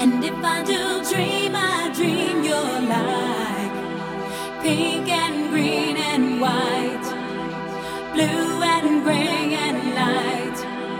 And if I do dream, I dream you're like pink and green and white, blue and gray and light.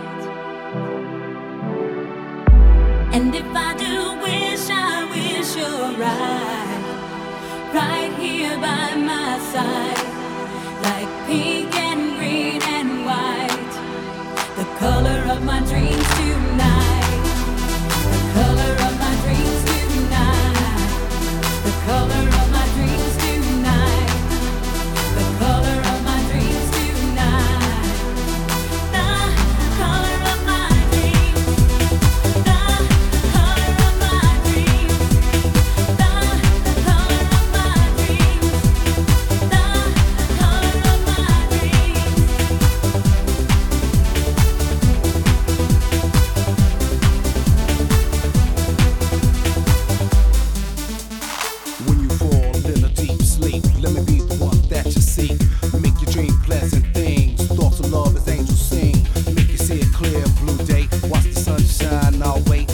And if I do wish, I wish you're right, right here by my side, like pink and green and white, the color of my dreams tonight, the color of my dreams tonight, the color of my dreams tonight, the color of my dreams tonight, the color of my dreams, the color of my dreams, the color of my dreams, the color of my dreams. When you fall in a deep sleep, let me be the one that you seek. Make your dream pleasant things. Thoughts of love as angels sing. Make you see a clear blue day. Watch the sun shine our way.